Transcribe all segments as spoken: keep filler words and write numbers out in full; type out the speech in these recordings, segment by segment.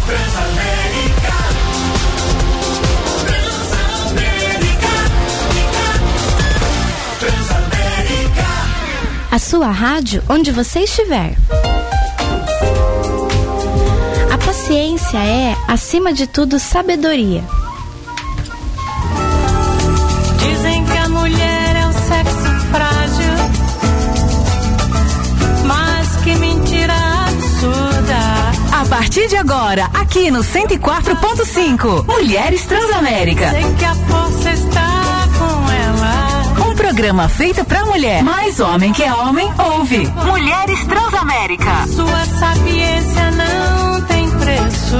Transamérica, Transamérica, Transamérica. A sua rádio, onde você estiver. A paciência é, acima de tudo, sabedoria. Dizem que a mulher é o sexo frágil, mas que mentira absurda. A partir de agora, aqui no cento e quatro ponto cinco, Mulheres Transamérica. Sei que a força está com ela. Um programa feito pra mulher, mas homem que é homem, ouve. Mulheres Transamérica. Sua sapiência não tem preço.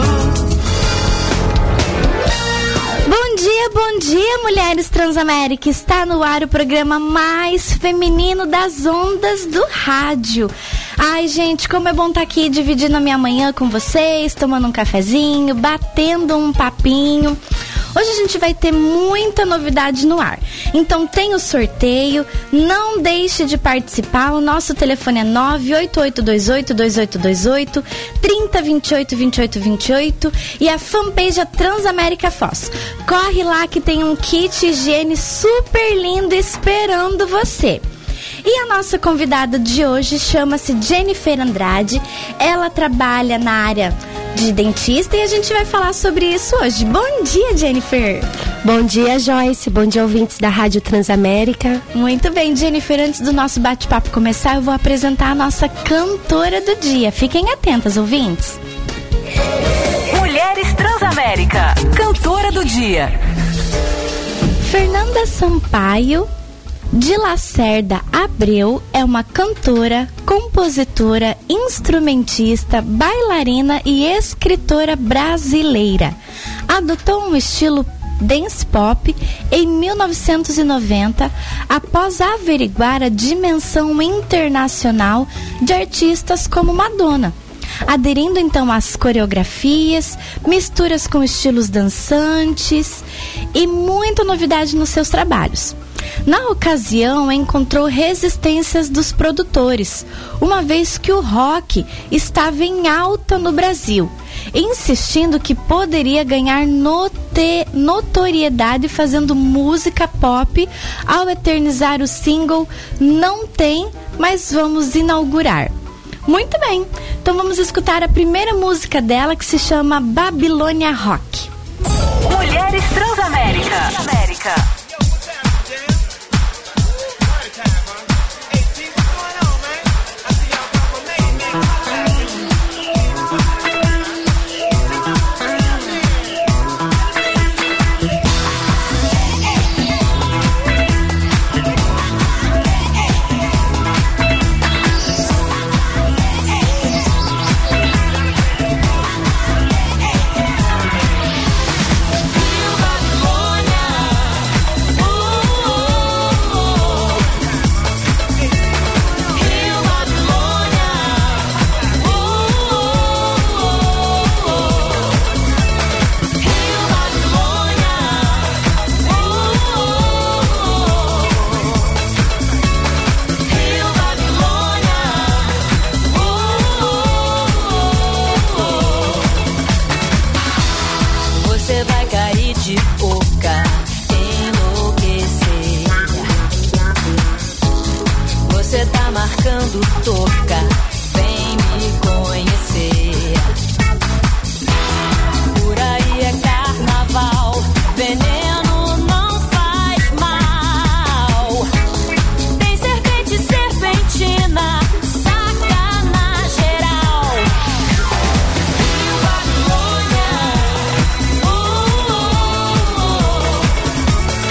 Bom dia, bom dia, Mulheres Transamérica. Está no ar o programa mais feminino das ondas do rádio. Ai, gente, como é bom estar aqui dividindo a minha manhã com vocês, tomando um cafezinho, batendo um papinho. Hoje a gente vai ter muita novidade no ar. Então tem o sorteio, não deixe de participar. O nosso telefone é nove oito oito dois oito dois oito dois oito, trinta, vinte e oito, vinte e oito, vinte e oito e a fanpage é Transamérica Foz. Corre lá que tem um kit higiene super lindo esperando você. E a nossa convidada de hoje chama-se Jennifer Andrade. Ela trabalha na área de dentista e a gente vai falar sobre isso hoje. Bom dia, Jennifer. Bom dia, Joyce. Bom dia, ouvintes da Rádio Transamérica. Muito bem, Jennifer. Antes do nosso bate-papo começar, eu vou apresentar a nossa cantora do dia. Fiquem atentas, ouvintes. Mulheres Transamérica, cantora do dia. Fernanda Sampaio de Lacerda Abreu é uma cantora, compositora, instrumentista, bailarina e escritora brasileira. Adotou um estilo dance pop em mil novecentos e noventa, após averiguar a dimensão internacional de artistas como Madonna, aderindo então às coreografias, misturas com estilos dançantes e muita novidade nos seus trabalhos. Na ocasião, encontrou resistências dos produtores, uma vez que o rock estava em alta no Brasil, insistindo que poderia ganhar note- notoriedade fazendo música pop ao eternizar o single Não Tem, Mas Vamos Inaugurar. Muito bem, então vamos escutar a primeira música dela, que se chama Babilônia Rock. Mulheres Transamérica. Transamérica.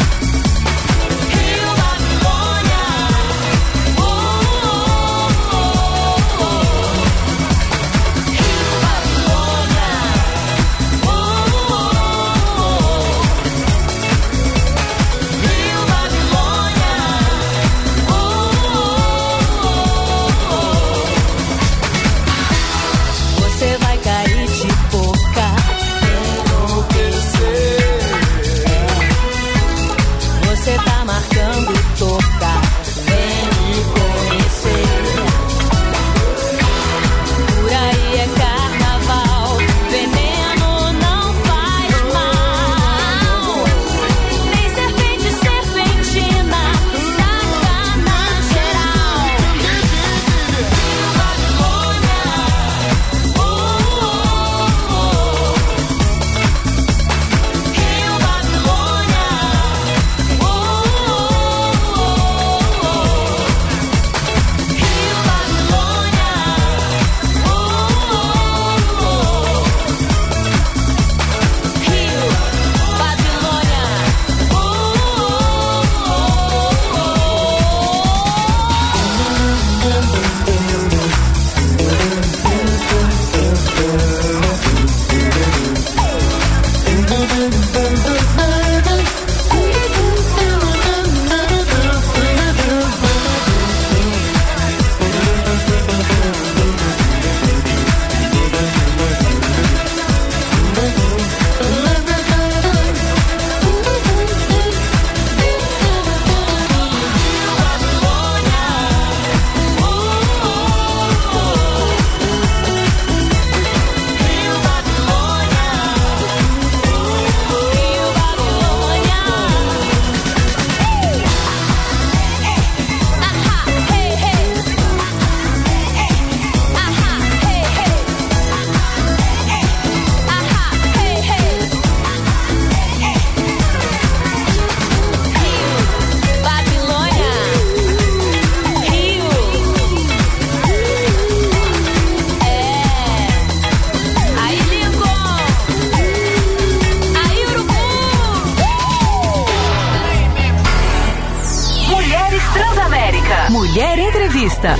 Oh Entrevista.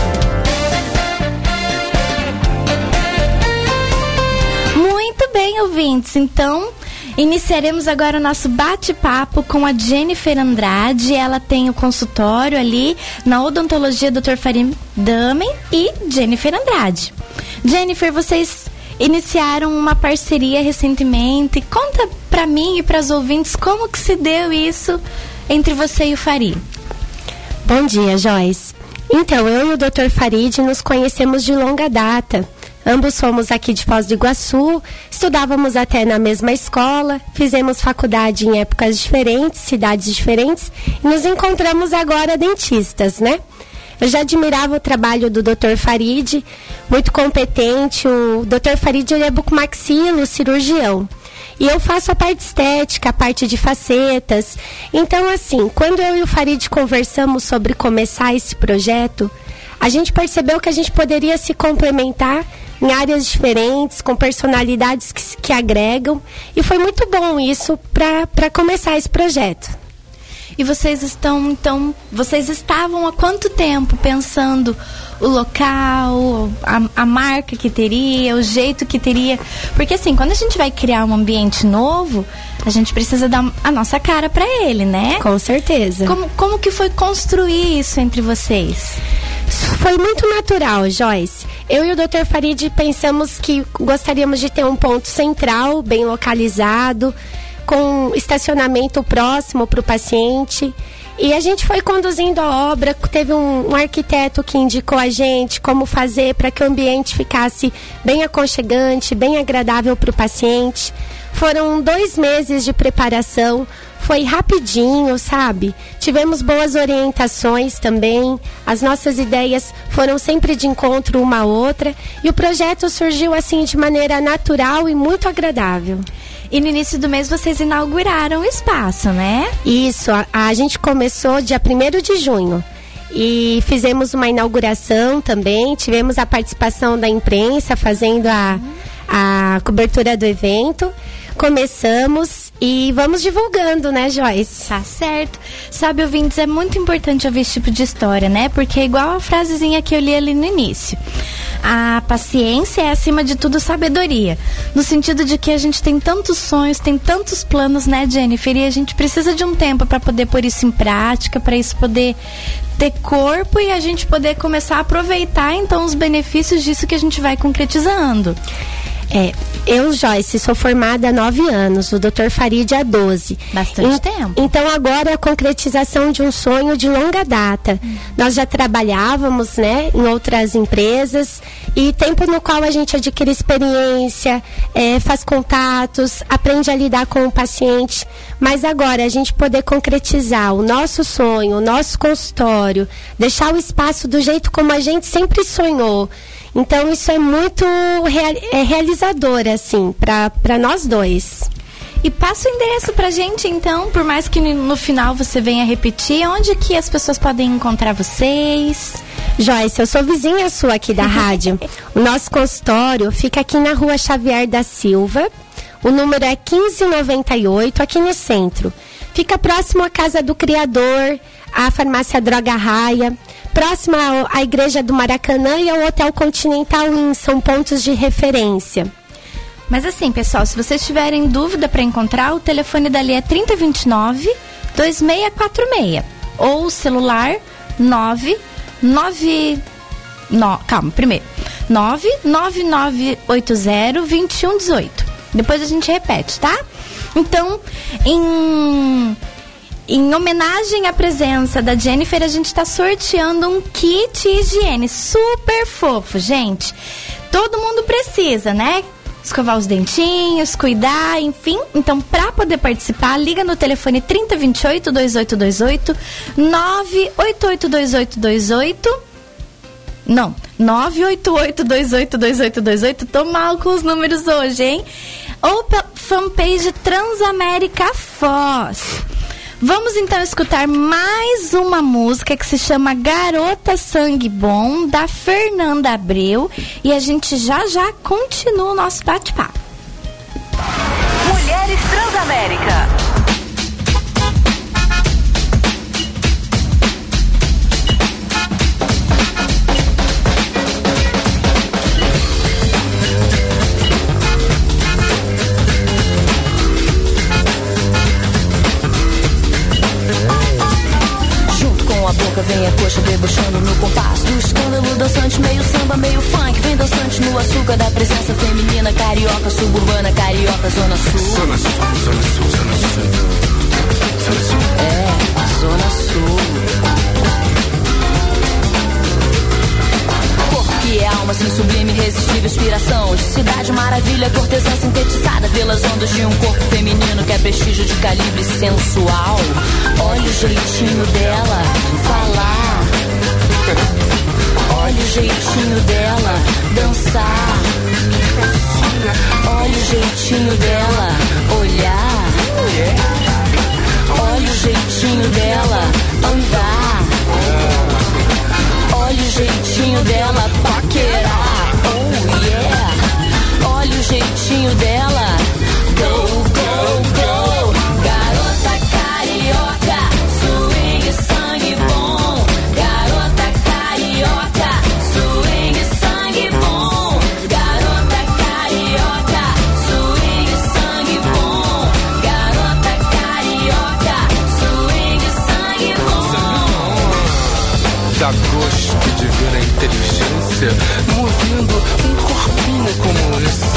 Muito bem, ouvintes. Então, iniciaremos agora o nosso bate-papo com a Jennifer Andrade. Ela tem o consultório ali na Odontologia doutor Farid Damen e Jennifer Andrade. Jennifer, vocês iniciaram uma parceria recentemente. Conta pra mim e pras ouvintes como que se deu isso entre você e o Farid. Bom dia, Joyce. Então, eu e o doutor Farid nos conhecemos de longa data. Ambos somos aqui de Foz do Iguaçu, estudávamos até na mesma escola, fizemos faculdade em épocas diferentes, cidades diferentes, e nos encontramos agora dentistas, né? Eu já admirava o trabalho do doutor Farid, muito competente. O doutor Farid, ele é bucomaxilo, cirurgião. E eu faço a parte estética, a parte de facetas. Então, assim, quando eu e o Farid conversamos sobre começar esse projeto, a gente percebeu que a gente poderia se complementar em áreas diferentes, com personalidades que, que agregam. E foi muito bom isso para começar esse projeto. E vocês estão, então, vocês estavam há quanto tempo pensando o local, a, a marca que teria, o jeito que teria? Porque assim, quando a gente vai criar um ambiente novo, a gente precisa dar a nossa cara para ele, né? Com certeza. Como, como que foi construir isso entre vocês? Foi muito natural, Joyce. Eu e o doutor Farid pensamos que gostaríamos de ter um ponto central, bem localizado, com estacionamento próximo para o paciente. E a gente foi conduzindo a obra, teve um, um arquiteto que indicou a gente como fazer para que o ambiente ficasse bem aconchegante, bem agradável para o paciente. Foram dois meses de preparação, foi rapidinho, sabe? Tivemos boas orientações também, as nossas ideias foram sempre de encontro uma à outra e o projeto surgiu assim de maneira natural e muito agradável. E no início do mês vocês inauguraram o espaço, né? Isso, a, a gente começou dia primeiro de junho e fizemos uma inauguração também, tivemos a participação da imprensa fazendo a, a cobertura do evento. Começamos e vamos divulgando, né, Joyce? Tá certo. Sabe, ouvintes, é muito importante ouvir esse tipo de história, né? Porque é igual a frasezinha que eu li ali no início. A paciência é, acima de tudo, sabedoria. No sentido de que a gente tem tantos sonhos, tem tantos planos, né, Jennifer? E a gente precisa de um tempo para poder pôr isso em prática, para isso poder ter corpo e a gente poder começar a aproveitar, então, os benefícios disso que a gente vai concretizando. É, eu, Joyce, sou formada há nove anos, o doutor Farid há doze. Bastante e, tempo. Então agora é a concretização de um sonho de longa data. Hum. Nós já trabalhávamos, né, em outras empresas e tempo no qual a gente adquire experiência, é, faz contatos, aprende a lidar com o paciente. Mas agora a gente poder concretizar o nosso sonho, o nosso consultório, deixar o espaço do jeito como a gente sempre sonhou. Então isso é muito real, é realizador, assim, para nós dois. E passa o endereço pra gente, então, por mais que no final você venha repetir, onde que as pessoas podem encontrar vocês? Joyce, eu sou vizinha sua aqui da rádio. O nosso consultório fica aqui na rua Xavier da Silva. O número é quinze noventa e oito, aqui no centro. Fica próximo à Casa do Criador, à farmácia Droga Raia, próxima à Igreja do Maracanã e ao Hotel Continental Inn, são pontos de referência. Mas assim, pessoal, se vocês tiverem dúvida para encontrar, o telefone dali é trinta e vinte e nove, dois seis quatro seis ou o celular nove nove no, calma, primeiro nove nove nove oito zero dois um um oito. Depois a gente repete, tá? Então, em Em homenagem à presença da Jennifer, a gente está sorteando um kit higiene super fofo, gente. Todo mundo precisa, né? Escovar os dentinhos, cuidar, enfim. Então, para poder participar, liga no telefone trinta vinte e oito, vinte e oito vinte e oito, nove oito oito dois oito dois oito. Não, nove oito oito dois oito dois oito dois oito. Tô mal com os números hoje, hein? Ou pela fanpage Transamérica Foz. Vamos então escutar mais uma música que se chama Garota Sangue Bom, da Fernanda Abreu, e a gente já já continua o nosso bate-papo. Mulheres Transamérica. vem a coxa debochando no compasso do escândalo, dançante meio samba, meio funk. Vem dançante no açúcar da presença feminina, carioca, suburbana, carioca, zona sul. Zona sul, zona sul, zona sul. Zona sul. É, zona sul. Que é alma sem sublime, irresistível inspiração de cidade maravilha, cortesã sintetizada pelas ondas de um corpo feminino que é prestígio de calibre sensual. Olha o jeitinho dela falar, olha o jeitinho dela dançar, olha o jeitinho dela olhar, olha o jeitinho dela andar, olha o jeitinho dela paquerar, oh yeah. Olha o jeitinho dela, go, go, go. Garota carioca, swing, sangue bom. Garota carioca, swing, sangue bom. Garota carioca, swing, sangue bom. Garota carioca, swing, sangue bom. Dá gosto de ver a inteligência movendo um corpinho como esse.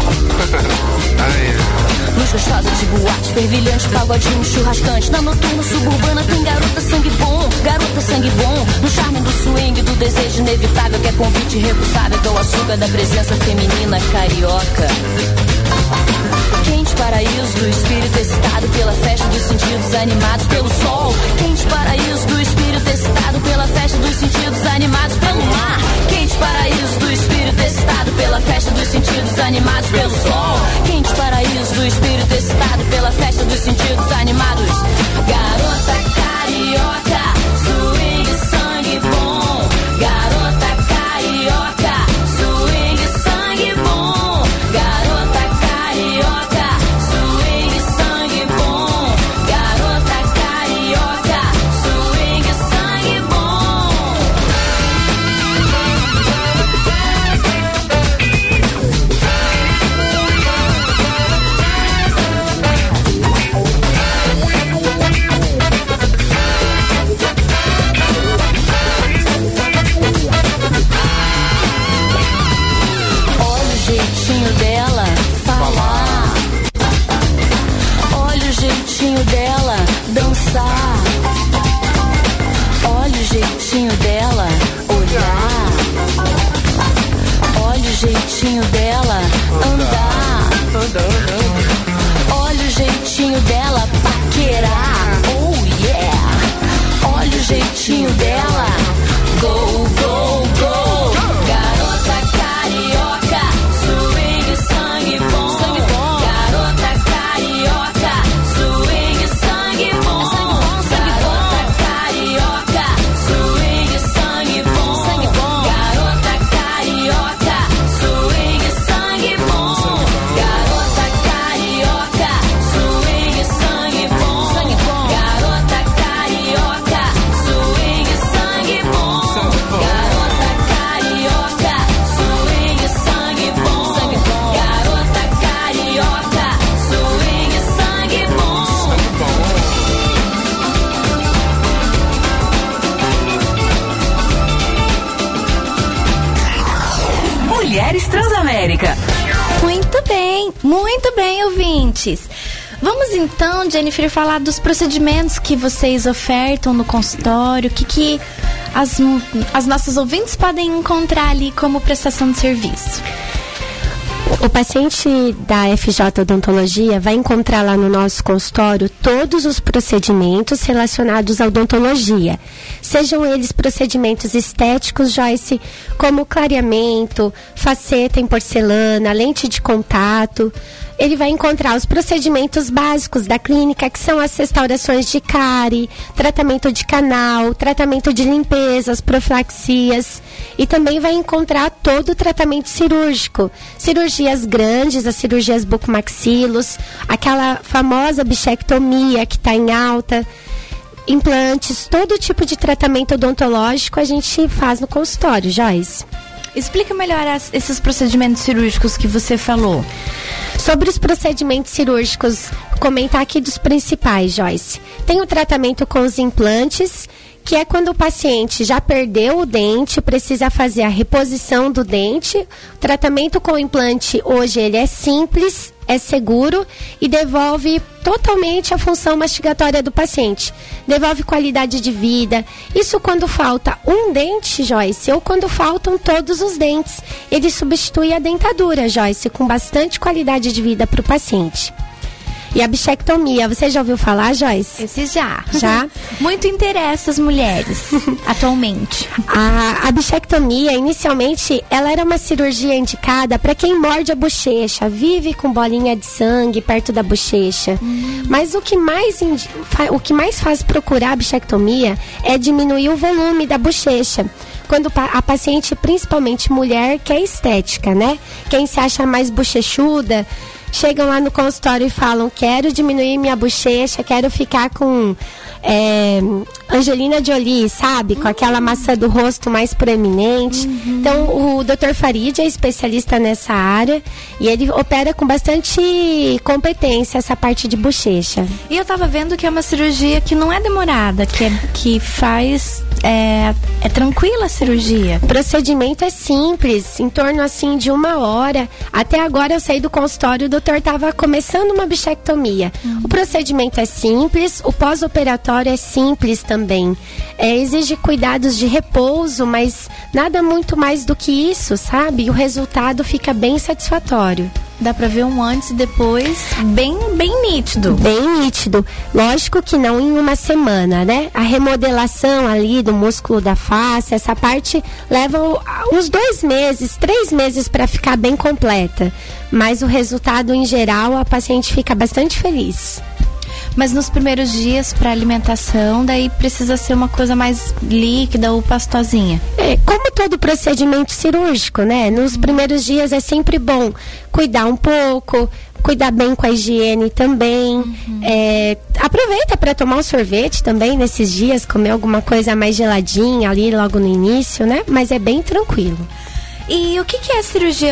Ai. Luz gostosa de boate, fervilhante, pagodinho, churrascante. Na noturna suburbana tem garota sangue bom, garota sangue bom. No charme do swing, do desejo inevitável que é convite irrecusável do açúcar da presença feminina carioca. Quente paraíso do espírito excitado pela festa dos sentidos animados pelo sol. Quente paraíso do espírito excitado pela festa dos sentidos animados pelo mar. Quente paraíso do espírito excitado pela festa dos sentidos animados pelo sol. Quente paraíso do espírito excitado pela festa dos sentidos animados. Garota carioca, swing, sangue bom. Garota carioca, swing, sangue bom. Garota carioca, swing, sangue bom. Garota carioca, swing, sangue bom. Olha o jeitinho dela falar, olha o jeitinho dela dançar, olha o jeitinho dela olhar, olha o jeitinho dela andar, olha o jeitinho dela paquerar, oh yeah. Olha o jeitinho dela go, go, go. Garota carioca, swing, sangue bom. Sangue bom. Garota carioca, swing, sangue bom. Garota carioca, swing, sangue bom. Sangue bom. Garota carioca, swing, sangue bom. Garota carioca, swing, sangue bom. Sangue bom. Garota carioca, swing, sangue bom. Garota carioca, swing, sangue bom. Sangue bom. Garota carioca, swing, sangue bom. Mulheres Transamérica. Muito bem, muito bem, ouvintes. Vamos então, Jennifer, falar dos procedimentos que vocês ofertam no consultório, o que, que as, as nossas ouvintes podem encontrar ali como prestação de serviço. O paciente da F J Odontologia vai encontrar lá no nosso consultório todos os procedimentos relacionados à odontologia. Sejam eles procedimentos estéticos, Joyce, como clareamento, faceta em porcelana, lente de contato. Ele vai encontrar os procedimentos básicos da clínica, que são as restaurações de cárie, tratamento de canal, tratamento de limpezas, profilaxias. E também vai encontrar todo o tratamento cirúrgico. Cirurgias grandes, as cirurgias bucomaxilos, aquela famosa bichectomia que está em alta, implantes, todo tipo de tratamento odontológico a gente faz no consultório, Joyce. Explica melhor as, esses procedimentos cirúrgicos que você falou. Sobre os procedimentos cirúrgicos, comentar aqui dos principais, Joyce. Tem o tratamento com os implantes, que é quando o paciente já perdeu o dente, precisa fazer a reposição do dente. O tratamento com o implante hoje ele é simples, é seguro e devolve totalmente a função mastigatória do paciente. Devolve qualidade de vida. Isso quando falta um dente, Joyce, ou quando faltam todos os dentes. Ele substitui a dentadura, Joyce, com bastante qualidade de vida para o paciente. E a bichectomia, você já ouviu falar, Joyce? Esse já. Já? Muito interessa as mulheres, atualmente. A, a bichectomia, inicialmente, ela era uma cirurgia indicada para quem morde a bochecha, vive com bolinha de sangue perto da bochecha. Hum. Mas o que, mais indi- fa- o que mais faz procurar a bichectomia é diminuir o volume da bochecha. Quando a paciente, principalmente mulher, quer estética, né? Quem se acha mais bochechuda, chegam lá no consultório e falam: quero diminuir minha bochecha, quero ficar com é, Angelina Jolie, sabe? Com aquela maçã do rosto mais proeminente. Uhum. Então, o doutor Farid é especialista nessa área e ele opera com bastante competência essa parte de bochecha. E eu tava vendo que é uma cirurgia que não é demorada, que, é, que faz... É, é tranquila a cirurgia? O procedimento é simples, em torno assim de uma hora. Até agora eu saí do consultório, o doutor estava começando uma bichectomia. Uhum. O procedimento é simples, o pós-operatório é simples também. É, exige cuidados de repouso, mas nada muito mais do que isso, sabe? E o resultado fica bem satisfatório. Dá pra ver um antes e depois bem, bem nítido. Bem nítido. Lógico que não em uma semana, né? A remodelação ali do músculo da face, essa parte leva uns dois meses, três meses para ficar bem completa. Mas o resultado, em geral, a paciente fica bastante feliz. Mas nos primeiros dias para alimentação, daí precisa ser uma coisa mais líquida ou pastosinha. É, como todo procedimento cirúrgico, né? Nos uhum. primeiros dias é sempre bom cuidar um pouco, cuidar bem com a higiene também. Uhum. É, aproveita para tomar um sorvete também nesses dias, comer alguma coisa mais geladinha ali logo no início, né? Mas é bem tranquilo. E o que, que é a cirurgia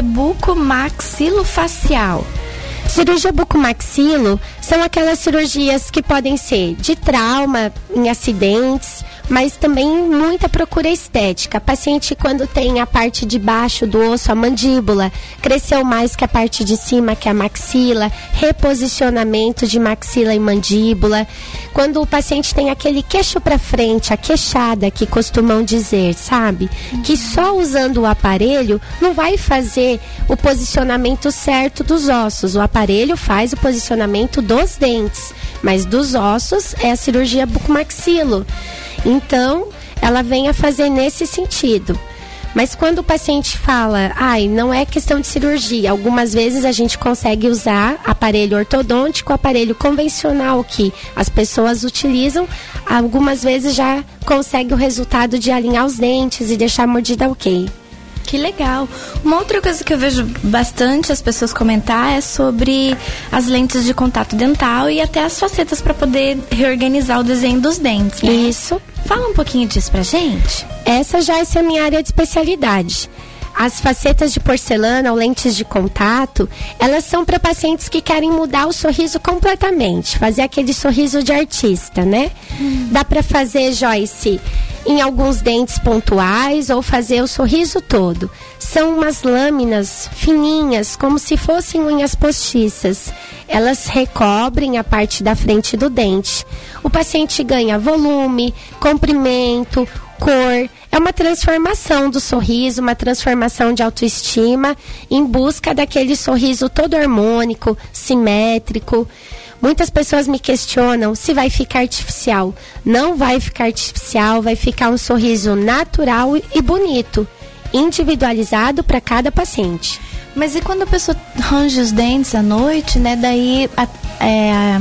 bucomaxilofacial? Cirurgia bucomaxilo são aquelas cirurgias que podem ser de trauma, em acidentes, mas também muita procura estética. A paciente, quando tem a parte de baixo do osso, a mandíbula, cresceu mais que a parte de cima, que é a maxila, reposicionamento de maxila e mandíbula. Quando o paciente tem aquele queixo para frente, a queixada, que costumam dizer, sabe? Uhum. Que só usando o aparelho não vai fazer o posicionamento certo dos ossos. O aparelho faz o posicionamento dos dentes, mas dos ossos é a cirurgia bucomaxilo. Então, ela vem a fazer nesse sentido. Mas quando o paciente fala, ai, não é questão de cirurgia, algumas vezes a gente consegue usar aparelho ortodôntico, aparelho convencional que as pessoas utilizam, algumas vezes já consegue o resultado de alinhar os dentes e deixar a mordida ok. Que legal. Uma outra coisa que eu vejo bastante as pessoas comentar é sobre as lentes de contato dental e até as facetas para poder reorganizar o desenho dos dentes, né? Isso. Fala um pouquinho disso pra gente. Essa já é a minha área de especialidade. As facetas de porcelana ou lentes de contato, elas são para pacientes que querem mudar o sorriso completamente, fazer aquele sorriso de artista, né? Hum. Dá para fazer, Joyce, em alguns dentes pontuais ou fazer o sorriso todo. São umas lâminas fininhas, como se fossem unhas postiças. Elas recobrem a parte da frente do dente. O paciente ganha volume, comprimento, cor. É uma transformação do sorriso, uma transformação de autoestima em busca daquele sorriso todo harmônico, simétrico. Muitas pessoas me questionam se vai ficar artificial. Não vai ficar artificial, vai ficar um sorriso natural e bonito, individualizado para cada paciente. Mas e quando a pessoa range os dentes à noite, né? Daí a, é,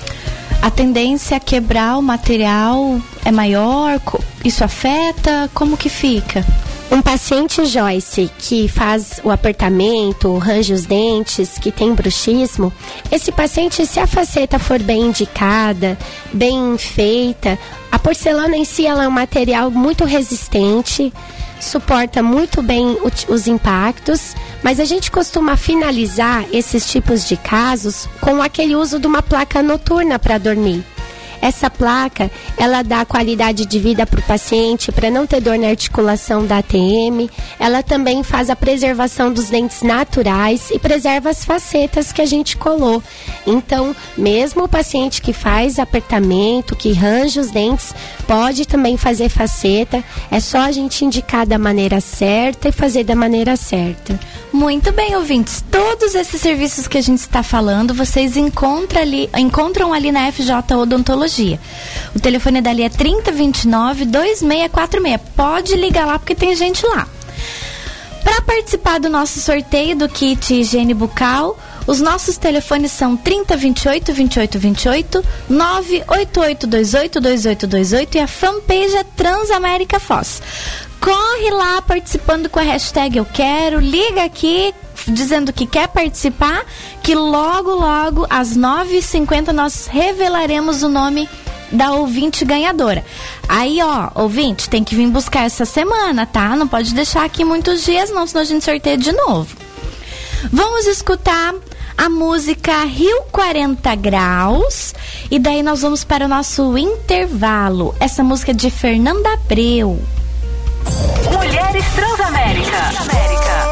a tendência a quebrar o material é maior? Isso afeta? Como que fica? Um paciente, Joyce, que faz o apertamento, range os dentes, que tem bruxismo, esse paciente, se a faceta for bem indicada, bem feita, a porcelana em si ela é um material muito resistente, suporta muito bem o, os impactos, mas a gente costuma finalizar esses tipos de casos com aquele uso de uma placa noturna para dormir. Essa placa, ela dá qualidade de vida para o paciente, para não ter dor na articulação da A T M. Ela também faz a preservação dos dentes naturais e preserva as facetas que a gente colou. Então, mesmo o paciente que faz apertamento, que range os dentes, pode também fazer faceta. É só a gente indicar da maneira certa e fazer da maneira certa. Muito bem, ouvintes. Todos esses serviços que a gente está falando, vocês encontram ali, encontram ali na F J Odontologia. O telefone dali é trinta, vinte e nove, vinte e seis quarenta e seis. Pode ligar lá porque tem gente lá. Para participar do nosso sorteio do kit higiene bucal, os nossos telefones são trinta, vinte e oito, vinte e oito, vinte e oito, nove oito oito dois oito dois oito dois oito e a fanpage é Transamérica Foz. Corre lá participando com a hashtag Eu Quero, liga aqui dizendo que quer participar, que logo, logo, às nove e cinquenta nós revelaremos o nome da ouvinte ganhadora. Aí, ó, ouvinte, tem que vir buscar essa semana, tá? Não pode deixar aqui muitos dias, não, senão a gente sorteia de novo. Vamos escutar a música Rio quarenta Graus e daí nós vamos para o nosso intervalo. Essa música é de Fernanda Abreu. Mulheres Transamérica. América.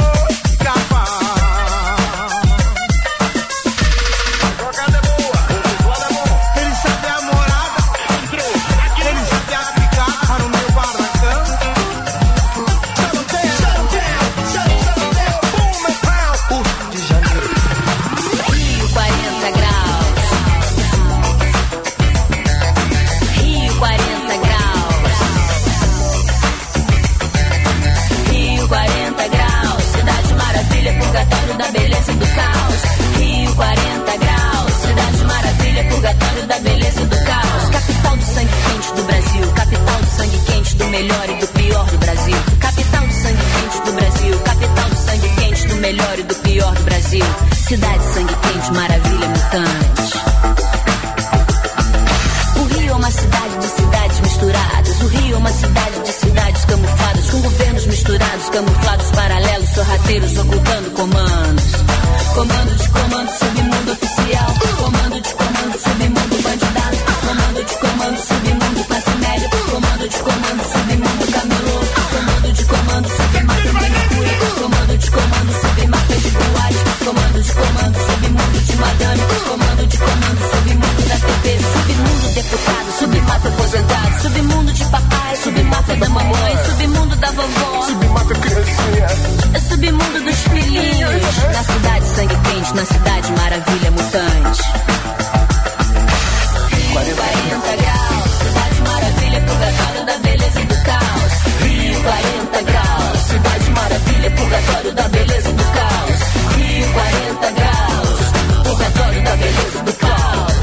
Da beleza e do caos. Rio quarenta graus, cidade maravilha, purgatório da beleza e do caos. Capital do sangue quente do Brasil, capital do sangue quente do melhor e do pior do Brasil. Capital do sangue quente do Brasil, capital do sangue quente do melhor e do pior do Brasil. Cidade sangue quente, maravilha mutante. O Rio é uma cidade de cidades misturadas. O Rio é uma cidade de cidades camufladas, com governos misturados, camuflados, paralelos, sorrateiros, ocultando comandos. Comando de comando, submundo oficial. Comando de comando, submundo bandidato. Comando de comando, submundo classe média. Comando de comando, submundo camelô. Comando de comando, submata manicure. Comando de comando, submata de boate. Comando de comando, submundo de madame. Comando de comando, submundo da T V. Submundo deputado, submata aposentado. Submundo de papai, submata da mamãe. Submundo da vovó, Submata criancinha. é submundo dos filhinhos. Na cidade sangue quente, na cidade maravilha mutante. Rio quarenta graus, cidade maravilha, purgatório da beleza e do caos. Rio quarenta graus, cidade maravilha, purgatório da beleza e do caos. Rio quarenta graus, purgatório da beleza e do caos.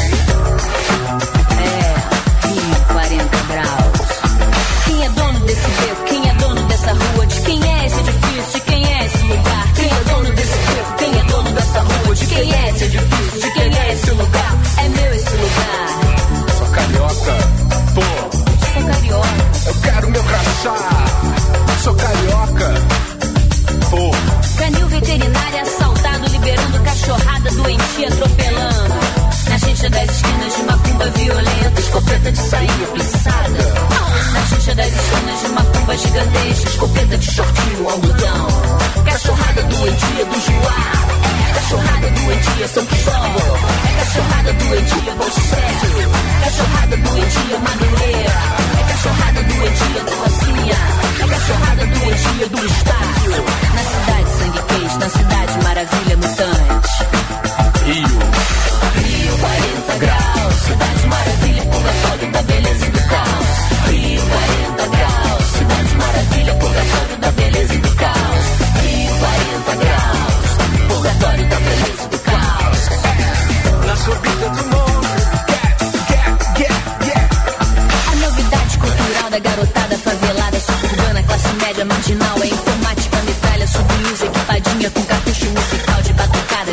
É, Rio quarenta graus. Quem é dono desse beco? Quem é dono dessa rua? De quem é esse edifício? De quem é esse lugar? Quem é dono desse beco? Quem é dono dessa rua? De quem é esse edifício? De quem é esse lugar? É meu esse lugar. Sou carioca, pô. Sou carioca. Eu quero meu crachá. Sou carioca, pô. Canil veterinário assaltado, liberando cachorrada doentia, atropelando. Na xixa das esquinas de macumba violenta, escopeta de sainha plissada. Na xixa das esquinas de macumba gigantesca, escopeta de shortinho, algodão. Cachorrada doentia do Juá. É cachorrada doentia São Cristóvão. É cachorrada doentia Bom Sucesso. Cachorrada doentia Madureira. É cachorrada doentia da Rocinha. É cachorrada doentia do Estácio. Na cidade sangue quente, na cidade maravilha mutante. Rio. Rio quarenta graus, cidade maravilha, purgatório da beleza e do caos. Rio quarenta graus, cidade maravilha, purgatório da beleza e do caos. Rio quarenta graus, purgatório da beleza e do caos. Na subida do morro. Get, get, get, get. A novidade cultural da garotada favelada, suburbana, classe média, marginal. É informática, metralha, subluz, equipadinha com cartucho musical de batucada.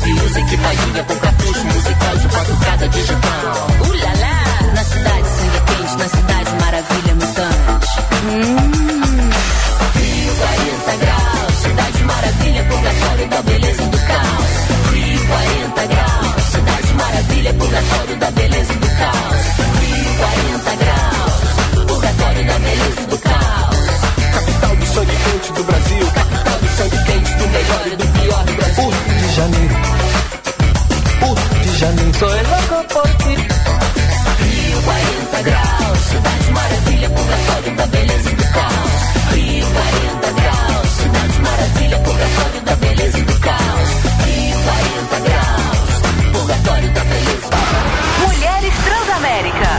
usa equipadinha com cartucho musical de batucada digital. Ulala, na cidade sangue quente, na cidade maravilha mutante. Hum. Rio quarenta graus, cidade maravilha, purgatório da beleza e do caos. Rio quarenta graus, cidade maravilha, purgatório da beleza e do caos. Rio quarenta graus, purgatório da beleza e do caos. Capital do sangue quente do Brasil, capital do sangue quente, do melhor e do pior do Brasil. Rio de Janeiro, Rio de Janeiro, sou louco por ti. Rio quarenta graus, cidade maravilha, purgatório da beleza e do caos. Rio quarenta graus, cidade maravilha, purgatório da beleza e do caos. Rio quarenta graus, purgatório da beleza e do caos. Mulheres Transamérica.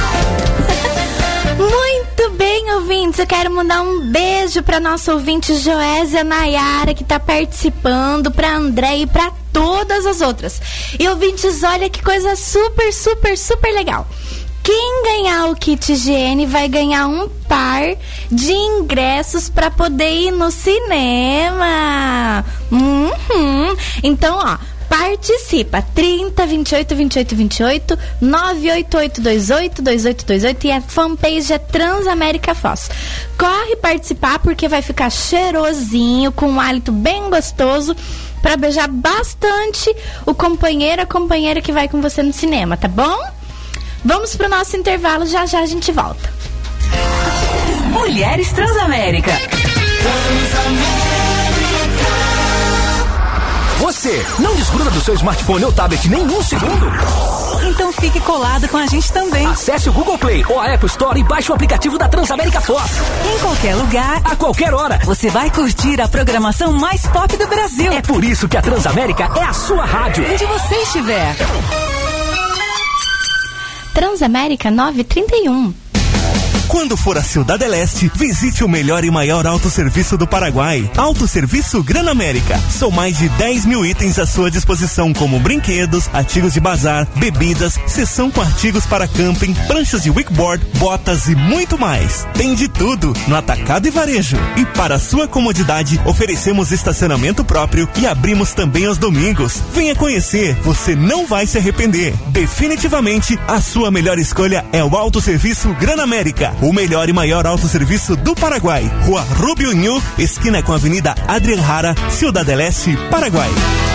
Muito bem, ouvintes, eu quero mandar um beijo para nossa ouvinte Joésia Nayara, que tá participando, para André e para todas as outras. E ouvintes, olha que coisa super, super, super legal. Quem ganhar o kit higiene vai ganhar um par de ingressos para poder ir no cinema. Uhum. Então, ó, participa, trinta, vinte e oito, vinte e oito, vinte e oito, nove oito oito dois oito, dois oito dois oito, e a fanpage é Transamérica Foz. Corre participar porque vai ficar cheirosinho, com um hálito bem gostoso, para beijar bastante o companheiro, a companheira que vai com você no cinema, tá bom? Vamos pro nosso intervalo, já já a gente volta. Mulheres Transamérica. Você não desgruda do seu smartphone ou tablet nem um segundo? Então fique colado com a gente também. Acesse o Google Play ou a Apple Store e baixe o aplicativo da Transamérica Foz. Em qualquer lugar, a qualquer hora, você vai curtir a programação mais pop do Brasil. É por isso que a Transamérica é a sua rádio. Onde você estiver. Transamérica nove trinta e um. Quando for a Ciudad Leste, visite o melhor e maior autosserviço do Paraguai. Autosserviço Gran América. São mais de dez mil itens à sua disposição, como brinquedos, artigos de bazar, bebidas, seção com artigos para camping, pranchas de wakeboard, botas e muito mais. Tem de tudo no atacado e varejo. E para sua comodidade, oferecemos estacionamento próprio e abrimos também aos domingos. Venha conhecer, você não vai se arrepender. Definitivamente, a sua melhor escolha é o Autosserviço Gran América. O melhor e maior autosserviço do Paraguai. Rua Rubio Ñu, esquina com a Avenida Adrián Jara, Ciudad del Este, Paraguai.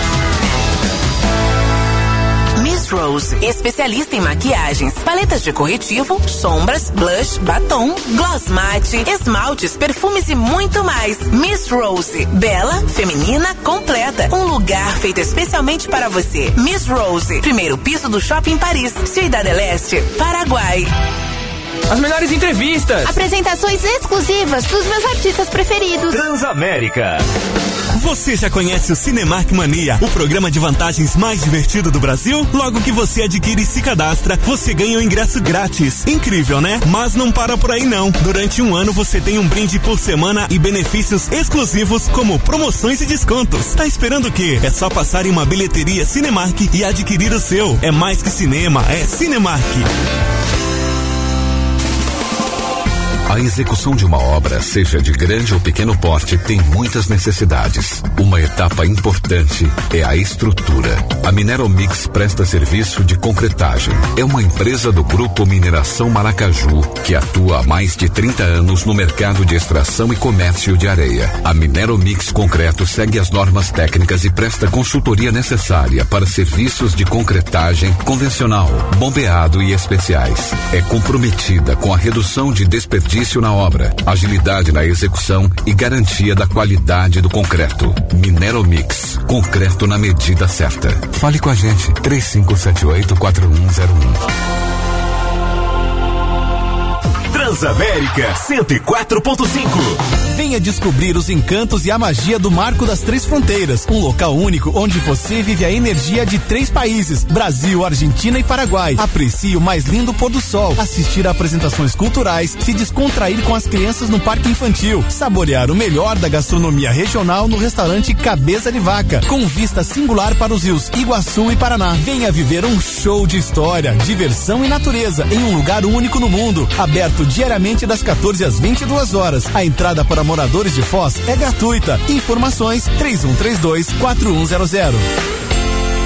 Miss Rose, especialista em maquiagens, paletas de corretivo, sombras, blush, batom, gloss mate, esmaltes, perfumes e muito mais. Miss Rose, bela, feminina, completa. Um lugar feito especialmente para você. Miss Rose, primeiro piso do Shopping Paris, Ciudad del Este, Paraguai. As melhores entrevistas, apresentações exclusivas dos meus artistas preferidos. Transamérica. Você já conhece o Cinemark Mania, o programa de vantagens mais divertido do Brasil? Logo que você adquire e se cadastra, você ganha um ingresso grátis. Incrível, né? Mas não para por aí não. Durante um ano você tem um brinde por semana e benefícios exclusivos como promoções e descontos. Tá esperando o quê? É só passar em uma bilheteria Cinemark e adquirir o seu. É mais que cinema, é Cinemark. A execução de uma obra, seja de grande ou pequeno porte, tem muitas necessidades. Uma etapa importante é a estrutura. A Mineromix presta serviço de concretagem. É uma empresa do Grupo Mineração Maracaju, que atua há mais de trinta anos no mercado de extração e comércio de areia. A Mineromix Concreto segue as normas técnicas e presta consultoria necessária para serviços de concretagem convencional, bombeado e especiais. É comprometida com a redução de desperdício na obra, agilidade na execução e garantia da qualidade do concreto. Mineromix, concreto na medida certa. Fale com a gente, três cinco sete oito, quatro um zero um. Transamérica cento e quatro ponto cinco. Venha descobrir os encantos e a magia do Marco das Três Fronteiras, um local único onde você vive a energia de três países, Brasil, Argentina e Paraguai. Aprecie o mais lindo pôr do sol, assistir a apresentações culturais, se descontrair com as crianças no parque infantil, saborear o melhor da gastronomia regional no restaurante Cabeça de Vaca, com vista singular para os rios Iguaçu e Paraná. Venha viver um show de história, diversão e natureza em um lugar único no mundo, aberto diariamente das quatorze às vinte e duas horas. A entrada para moradores de Foz é gratuita. Informações três um três dois, quatro um zero zero.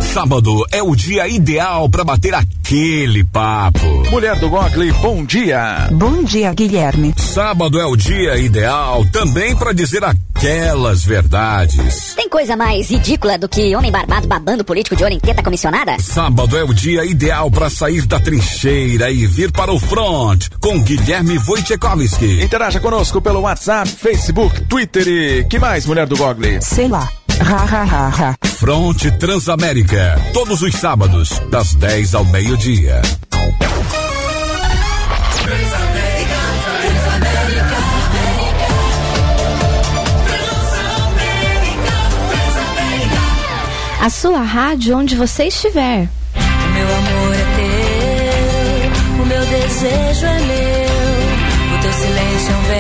Sábado é o dia ideal para bater aquele papo. Mulher do Gogli, bom dia. Bom dia, Guilherme. Sábado é o dia ideal também para dizer aquelas verdades. Tem coisa mais ridícula do que homem barbado babando político de olho em teta comissionada? Sábado é o dia ideal para sair da trincheira e vir para o front com Guilherme Wojciechowski. Interaja conosco pelo WhatsApp, Facebook, Twitter e que mais, Mulher do Gogli? Sei lá. Ha, ha, ha, ha. Fronte Transamérica, todos os sábados, das dez ao meio-dia. A sua rádio onde você estiver. O meu amor é teu, o meu desejo é meu, o teu silêncio é um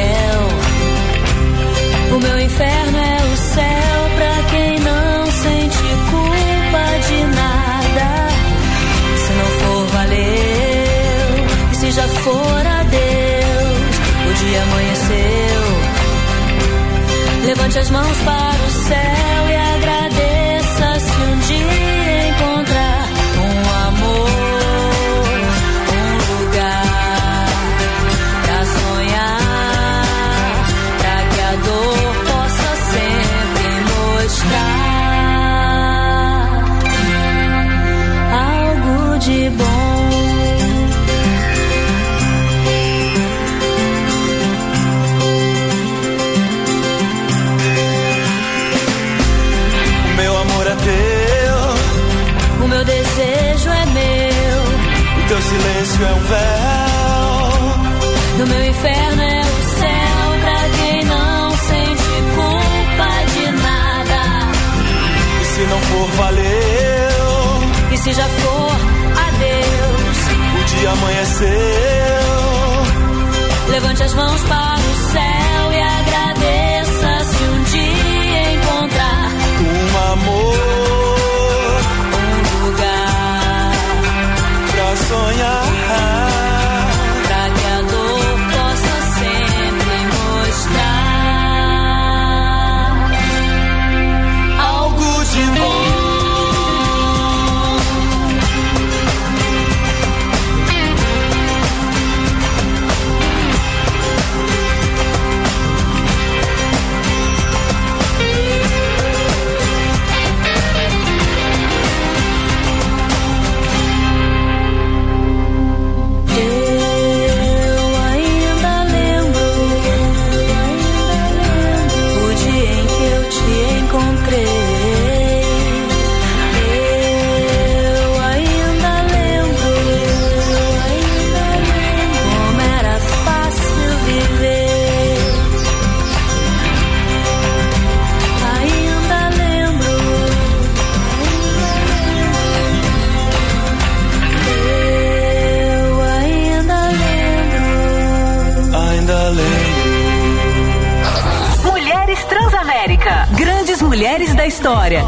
véu, o meu inferno é o céu pra quem não sente culpa de nada. Se não for, valeu, e se já for, adeus, o dia amanheceu. Levante as mãos para o céu e agradeça se um dia encontrar um amor, um lugar pra sonhar, pra que a dor possa sempre mostrar algo de bom. O meu desejo é meu, o teu silêncio é um véu, no meu inferno é o céu pra quem não sente culpa de nada. E se não for, valeu, e se já for, adeus, o dia amanheceu. Levante as mãos para o céu e agradeça se um dia encontrar um amor, sonhar, pra que a dor possa sempre mostrar algo de bom. Mulheres da História.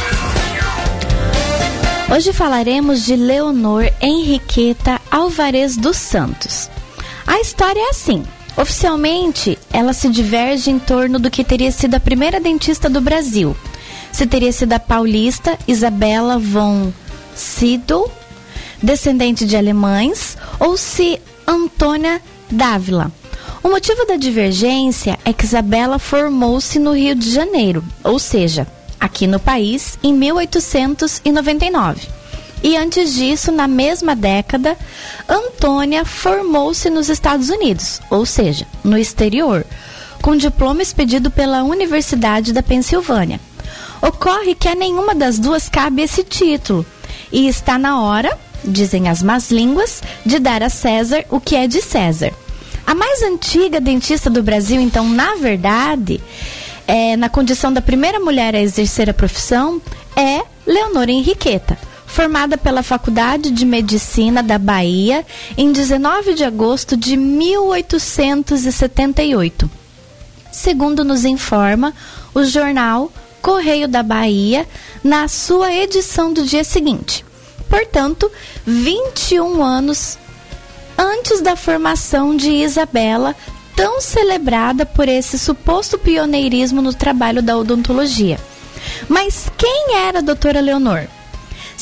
Hoje falaremos de Leonor Henriqueta Alvarez dos Santos. A história é assim. Oficialmente, ela se diverge em torno do que teria sido a primeira dentista do Brasil. Se teria sido a paulista Isabella von Sydow, descendente de alemães, ou se Antônia Dávila. O motivo da divergência é que Isabella formou-se no Rio de Janeiro, ou seja, aqui no país, em mil oitocentos e noventa e nove. E antes disso, na mesma década, Antônia formou-se nos Estados Unidos, ou seja, no exterior, com diploma expedido pela Universidade da Pensilvânia. Ocorre que a nenhuma das duas cabe esse título, e está na hora, dizem as más línguas, de dar a César o que é de César. A mais antiga dentista do Brasil, então, na verdade, é, na condição da primeira mulher a exercer a profissão, é Leonor Henriqueta, formada pela Faculdade de Medicina da Bahia em dezenove de agosto de mil oitocentos e setenta e oito. Segundo nos informa o jornal Correio da Bahia, na sua edição do dia seguinte. Portanto, vinte e um anos antes da formação de Isabella, tão celebrada por esse suposto pioneirismo no trabalho da odontologia. Mas quem era a doutora Leonor?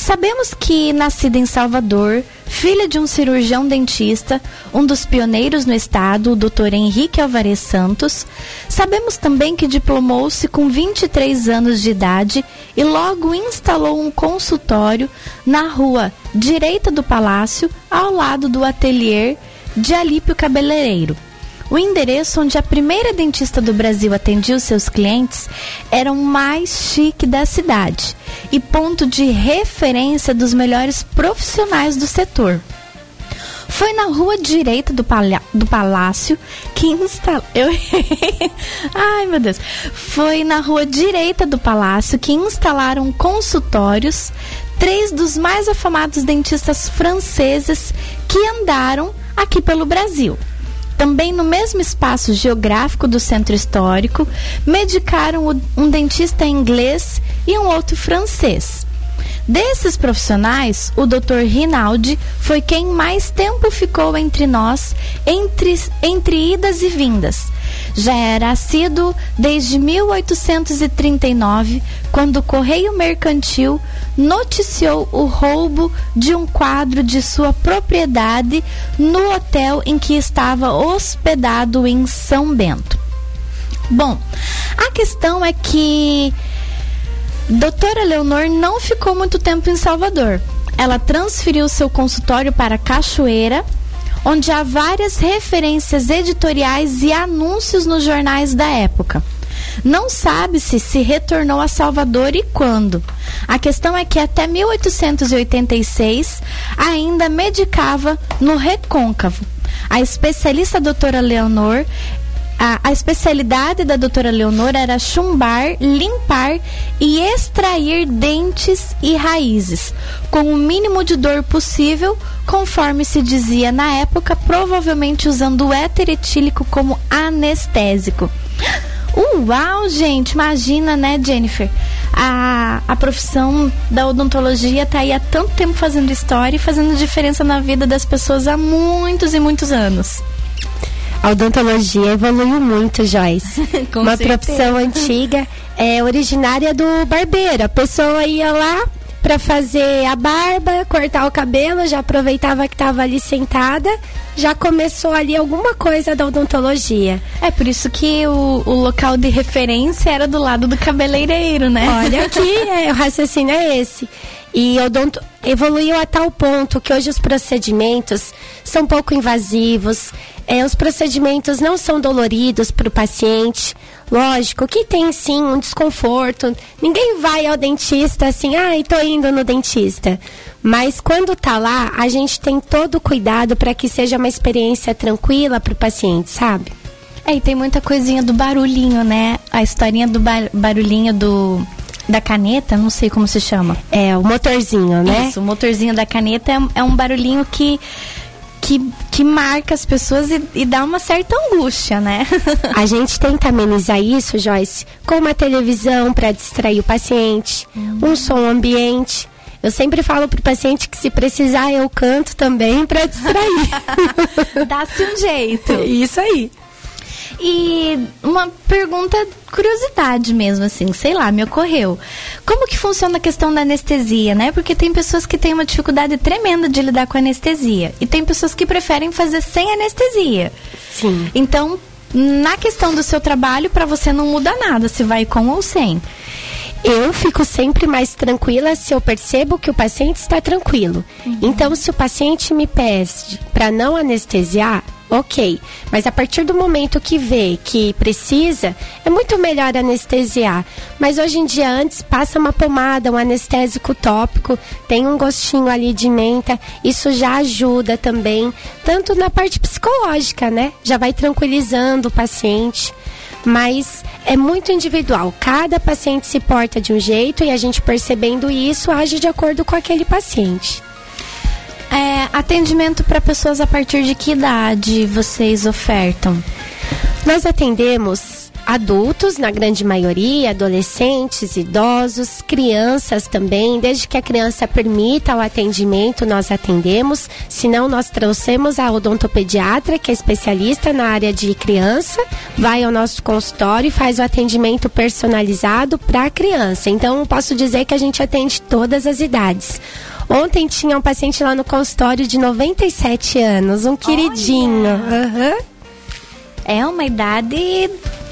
Sabemos que, nascida em Salvador, filha de um cirurgião dentista, um dos pioneiros no estado, o doutor Henrique Alvarez Santos, sabemos também que diplomou-se com vinte e três anos de idade e logo instalou um consultório na rua direita do palácio, ao lado do ateliê de Alípio Cabeleireiro. O endereço onde a primeira dentista do Brasil atendia os seus clientes era o mais chique da cidade e ponto de referência dos melhores profissionais do setor. Foi na rua direita do, palha- do palácio que instalou... Eu... Ai, meu Deus. Foi na rua direita do palácio que instalaram consultórios três dos mais afamados dentistas franceses que andaram aqui pelo Brasil. Também no mesmo espaço geográfico do centro histórico, medicaram o, um dentista inglês e um outro francês. Desses profissionais, o doutor Rinaldi foi quem mais tempo ficou entre nós, entre, entre idas e vindas. Já era assíduo desde mil oitocentos e trinta e nove, quando o Correio Mercantil noticiou o roubo de um quadro de sua propriedade no hotel em que estava hospedado em São Bento. Bom, a questão é que doutora Leonor não ficou muito tempo em Salvador. Ela transferiu seu consultório para Cachoeira, onde há várias referências editoriais e anúncios nos jornais da época. Não sabe-se se retornou a Salvador e quando. A questão é que até mil oitocentos e oitenta e seis ainda medicava no Recôncavo. A especialista doutora Leonor A, a especialidade da doutora Leonor era chumbar, limpar e extrair dentes e raízes, com o mínimo de dor possível, conforme se dizia na época, provavelmente usando o éter etílico como anestésico. Uau, gente, imagina, né, Jennifer? A, a profissão da odontologia tá aí há tanto tempo fazendo história e fazendo diferença na vida das pessoas há muitos e muitos anos. A odontologia evoluiu muito, Joyce. Com Uma certeza. profissão antiga, é originária do barbeiro. A pessoa ia lá para fazer a barba, cortar o cabelo, já aproveitava que estava ali sentada, já começou ali alguma coisa da odontologia. É por isso que o, o local de referência era do lado do cabeleireiro, né? Olha aqui, é, o raciocínio é esse. E odonto evoluiu a tal ponto que hoje os procedimentos são pouco invasivos, é, os procedimentos não são doloridos para o paciente. Lógico que tem sim um desconforto. Ninguém vai ao dentista assim, ai, tô indo no dentista. Mas quando tá lá, a gente tem todo o cuidado para que seja uma experiência tranquila para o paciente, sabe? É, e tem muita coisinha do barulhinho, né? A historinha do bar- barulhinho do... da caneta, não sei como se chama. É, o motorzinho, né? Isso, o motorzinho da caneta é, é um barulhinho que, que, que marca as pessoas e, e dá uma certa angústia, né? A gente tenta amenizar isso, Joyce, com uma televisão para distrair o paciente, hum. um som ambiente. Eu sempre falo pro paciente que se precisar eu canto também para distrair. Dá-se um jeito. Isso aí. E uma pergunta, curiosidade mesmo, assim, sei lá, me ocorreu. Como que funciona a questão da anestesia, né? Porque tem pessoas que têm uma dificuldade tremenda de lidar com a anestesia. E tem pessoas que preferem fazer sem anestesia. Sim. Então, na questão do seu trabalho, para você não muda nada, se vai com ou sem. Eu fico sempre mais tranquila se eu percebo que o paciente está tranquilo. Uhum. Então, se o paciente me pede para não anestesiar, ok. Mas a partir do momento que vê que precisa, é muito melhor anestesiar. Mas hoje em dia, antes, passa uma pomada, um anestésico tópico, tem um gostinho ali de menta. Isso já ajuda também, tanto na parte psicológica, né? Já vai tranquilizando o paciente. Mas é muito individual. Cada paciente se porta de um jeito e a gente, percebendo isso, age de acordo com aquele paciente. É, atendimento para pessoas a partir de que idade vocês ofertam? Nós atendemos adultos, na grande maioria, adolescentes, idosos, crianças também. Desde que a criança permita o atendimento, nós atendemos. Se não, nós trouxemos a odontopediatra, que é especialista na área de criança, vai ao nosso consultório e faz o atendimento personalizado para a criança. Então, eu posso dizer que a gente atende todas as idades. Ontem tinha um paciente lá no consultório de noventa e sete anos, um queridinho. Uhum. É uma idade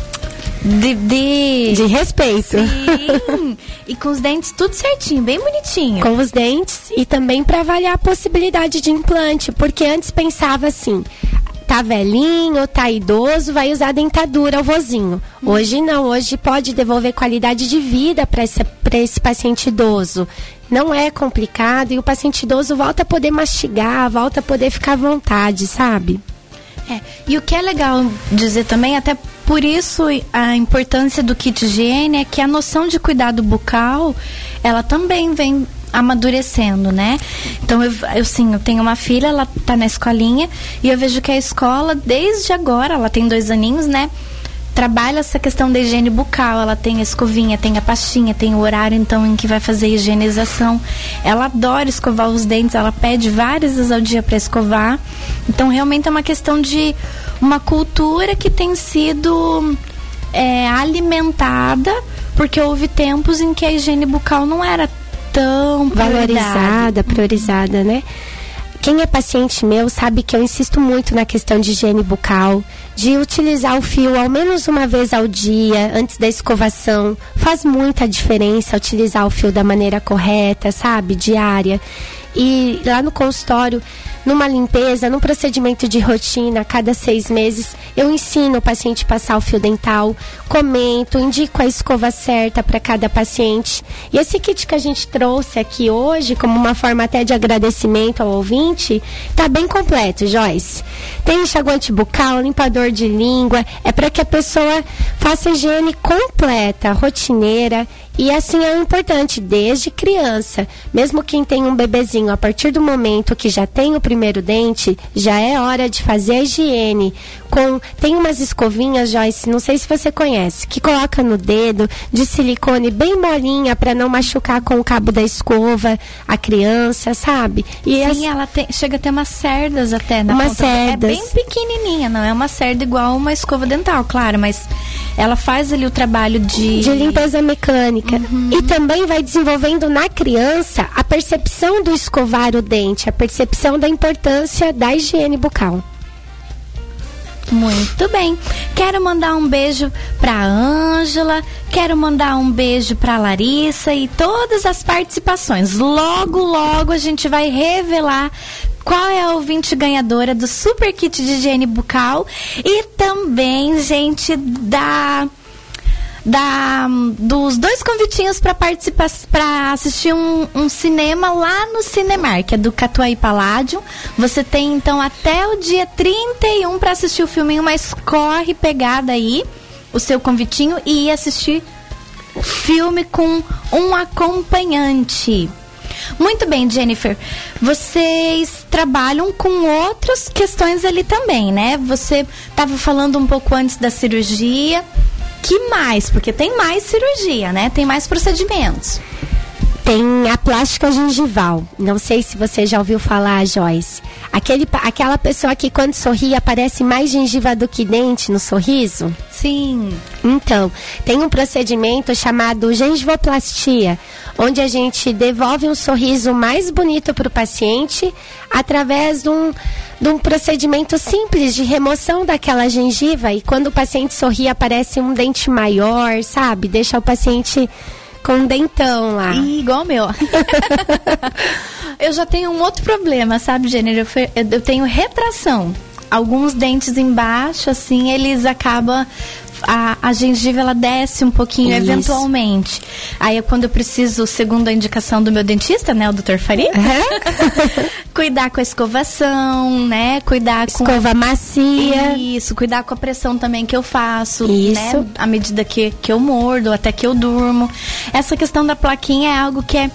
de, de... de respeito. Sim. E com os dentes tudo certinho, bem bonitinho. Com os dentes e também para avaliar a possibilidade de implante, porque antes pensava assim, tá velhinho, tá idoso, vai usar dentadura o vozinho. Hum. Hoje não, hoje pode devolver qualidade de vida para esse, para esse paciente idoso. Não é complicado e o paciente idoso volta a poder mastigar, volta a poder ficar à vontade, sabe? É, e o que é legal dizer também, até por isso a importância do kit higiene, é que a noção de cuidado bucal, ela também vem amadurecendo, né? Então, eu, eu sim, eu tenho uma filha, ela tá na escolinha, e eu vejo que a escola, desde agora, ela tem dois aninhos, né? Trabalha essa questão da higiene bucal, ela tem a escovinha, tem a pastinha, tem o horário então em que vai fazer a higienização. Ela adora escovar os dentes, ela pede várias vezes ao dia para escovar. Então realmente é uma questão de uma cultura que tem sido é, alimentada, porque houve tempos em que a higiene bucal não era tão valorizada, priorizada, né? Quem é paciente meu sabe que eu insisto muito na questão de higiene bucal, de utilizar o fio ao menos uma vez ao dia, antes da escovação. Faz muita diferença utilizar o fio da maneira correta, sabe? Diária. E lá no consultório, numa limpeza, num procedimento de rotina, a cada seis meses, eu ensino o paciente a passar o fio dental, comento, indico a escova certa para cada paciente. E esse kit que a gente trouxe aqui hoje, como uma forma até de agradecimento ao ouvinte, tá bem completo, Joyce. Tem enxaguante bucal, limpador de língua, é para que a pessoa faça higiene completa, rotineira. E assim é importante, desde criança. Mesmo quem tem um bebezinho, a partir do momento que já tem o primeiro dente, já é hora de fazer a higiene. Com, tem umas escovinhas, Joyce, não sei se você conhece, que coloca no dedo, de silicone bem molinha, para não machucar com o cabo da escova a criança, sabe? E Sim, as... ela tem, chega a ter umas cerdas até na umas ponta. cerdas. É bem pequenininha, não é uma cerda igual uma escova dental, claro, mas ela faz ali o trabalho de... de limpeza mecânica. Uhum. E também vai desenvolvendo na criança a percepção do escovar o dente, a percepção da importância da higiene bucal. Muito bem. Quero mandar um beijo pra Ângela, quero mandar um beijo pra Larissa e todas as participações. Logo, logo a gente vai revelar qual é a ouvinte ganhadora do Super Kit de Higiene Bucal e também, gente, da... Da, dos dois convitinhos para participar, para assistir um, um cinema lá no Cinemark, que é do Catuai Palladium. Você tem então até o dia trinta e um para assistir o filminho, mas corre pegada aí o seu convitinho e ir assistir o filme com um acompanhante. Muito bem, Jennifer. Vocês trabalham com outras questões ali também, né? Você estava falando um pouco antes da cirurgia. Que mais? Porque tem mais cirurgia, né? Tem mais procedimentos. Tem a plástica gengival. Não sei se você já ouviu falar, Joyce. Aquele, aquela pessoa que quando sorri aparece mais gengiva do que dente no sorriso? Sim. Então, tem um procedimento chamado gengivoplastia, onde a gente devolve um sorriso mais bonito para o paciente através de um, de um procedimento simples de remoção daquela gengiva. E quando o paciente sorri, aparece um dente maior, sabe? Deixa o paciente com um dentão lá. Ih, igual o meu. Eu já tenho um outro problema, sabe, Jennifer? Eu, eu tenho retração. Alguns dentes embaixo, assim, eles acabam... A, a gengiva, ela desce um pouquinho, isso, eventualmente. Aí, quando eu preciso, segundo a indicação do meu dentista, né, o doutor Farid, uhum. cuidar com a escovação, né, cuidar Escova com... Escova macia. Isso, cuidar com a pressão também que eu faço, isso, né, à medida que, que eu mordo, até que eu durmo. Essa questão da plaquinha é algo que é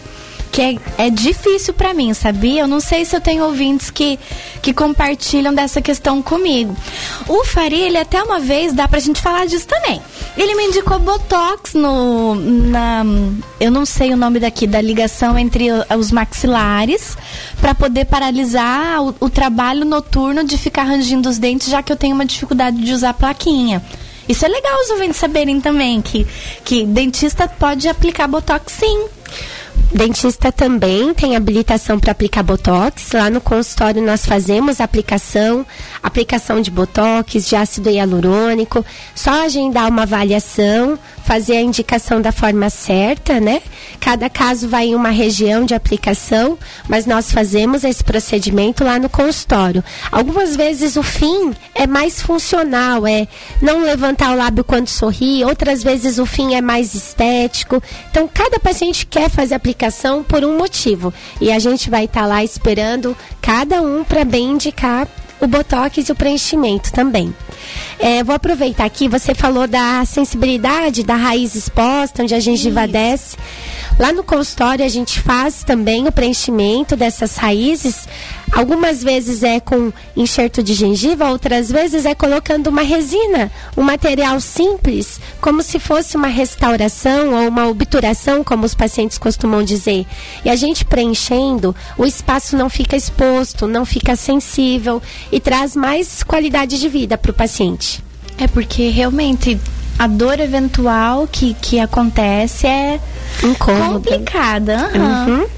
que é, é difícil pra mim, sabia? Eu não sei se eu tenho ouvintes que, que compartilham dessa questão comigo. O Fari, ele até uma vez, dá pra gente falar disso também. Ele me indicou Botox no, na, eu não sei o nome daqui, da ligação entre os maxilares, pra poder paralisar o, o trabalho noturno de ficar rangindo os dentes, já que eu tenho uma dificuldade de usar plaquinha. Isso é legal os ouvintes saberem também, que, que dentista pode aplicar Botox sim. Dentista também tem habilitação para aplicar Botox. Lá no consultório nós fazemos aplicação, aplicação de Botox, de ácido hialurônico. Só agendar uma avaliação, fazer a indicação da forma certa, né? Cada caso vai em uma região de aplicação, mas nós fazemos esse procedimento lá no consultório. Algumas vezes o fim é mais funcional, é não levantar o lábio quando sorri. Outras vezes o fim é mais estético. Então, cada paciente quer fazer aplicação por um motivo. E a gente vai estar tá lá esperando cada um para bem indicar o Botox e o preenchimento também. É, vou aproveitar aqui, você falou da sensibilidade, da raiz exposta, onde a gengiva Isso. desce. Lá no consultório a gente faz também o preenchimento dessas raízes. Algumas vezes é com enxerto de gengiva, outras vezes é colocando uma resina, um material simples, como se fosse uma restauração ou uma obturação, como os pacientes costumam dizer. E a gente preenchendo, o espaço não fica exposto, não fica sensível e traz mais qualidade de vida para o paciente. É porque realmente a dor eventual que, que acontece é incômoda, complicada. Uhum. Uhum.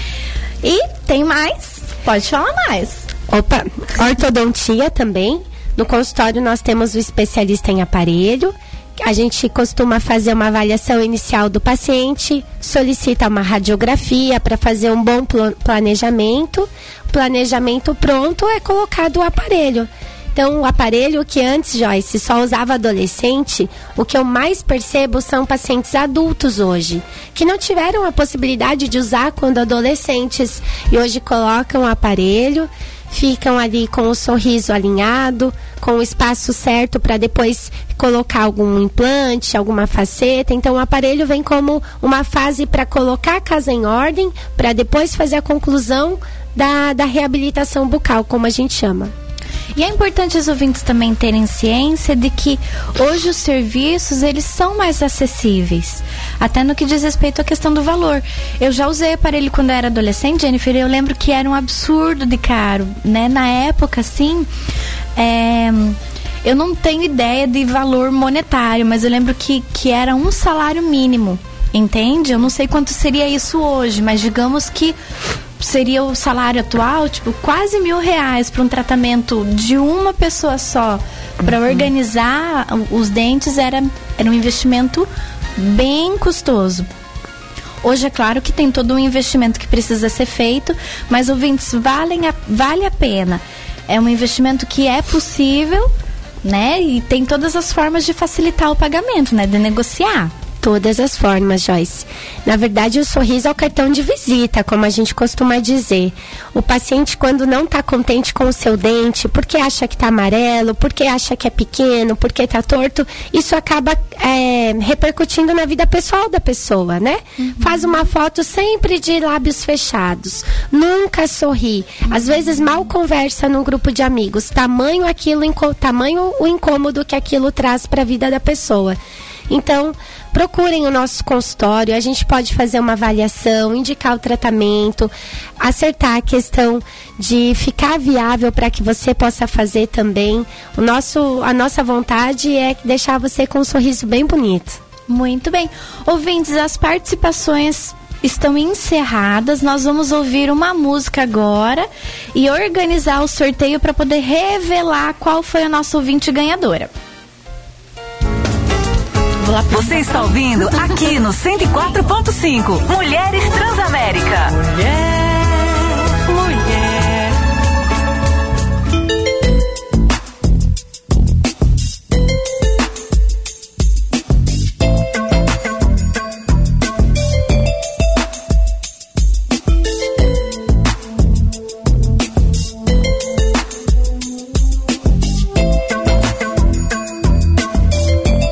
E tem mais? Pode falar mais. Opa, ortodontia também. No consultório nós temos o especialista em aparelho. A gente costuma fazer uma avaliação inicial do paciente, solicita uma radiografia para fazer um bom planejamento. O planejamento pronto é colocado o aparelho. Então, o aparelho que antes, Joyce, só usava adolescente, o que eu mais percebo são pacientes adultos hoje, que não tiveram a possibilidade de usar quando adolescentes e hoje colocam o aparelho, ficam ali com o sorriso alinhado, com o espaço certo para depois colocar algum implante, alguma faceta. Então, o aparelho vem como uma fase para colocar a casa em ordem, para depois fazer a conclusão da, da reabilitação bucal, como a gente chama. E é importante os ouvintes também terem ciência de que hoje os serviços, eles são mais acessíveis, até no que diz respeito à questão do valor. Eu já usei aparelho quando eu era adolescente, Jennifer, e eu lembro que era um absurdo de caro, né? Na época, assim, é, eu não tenho ideia de valor monetário, mas eu lembro que, que era um salário mínimo, entende? Eu não sei quanto seria isso hoje, mas digamos que seria o salário atual, tipo, quase mil reais para um tratamento de uma pessoa só, para uhum. organizar os dentes, era, era um investimento bem custoso. Hoje é claro que tem todo um investimento que precisa ser feito, mas ouvintes, valem a, vale a pena. É um investimento que é possível, né? E tem todas as formas de facilitar o pagamento, né? De negociar. Todas as formas, Joyce. Na verdade, o sorriso é o cartão de visita, como a gente costuma dizer. O paciente, quando não está contente com o seu dente, porque acha que está amarelo, porque acha que é pequeno, porque está torto, isso acaba é, repercutindo na vida pessoal da pessoa, né? Uhum. Faz uma foto sempre de lábios fechados, nunca sorri, uhum. às vezes mal conversa num grupo de amigos, tamanho, aquilo, tamanho o incômodo que aquilo traz para a vida da pessoa. Então, procurem o nosso consultório, a gente pode fazer uma avaliação, indicar o tratamento, acertar a questão de ficar viável para que você possa fazer também. O nosso, a nossa vontade é deixar você com um sorriso bem bonito. Muito bem. Ouvintes, as participações estão encerradas. Nós vamos ouvir uma música agora e organizar o sorteio para poder revelar qual foi a nossa ouvinte ganhadora. Você está ouvindo aqui no cento e quatro ponto cinco Mulheres Transamérica. Mulher, mulher.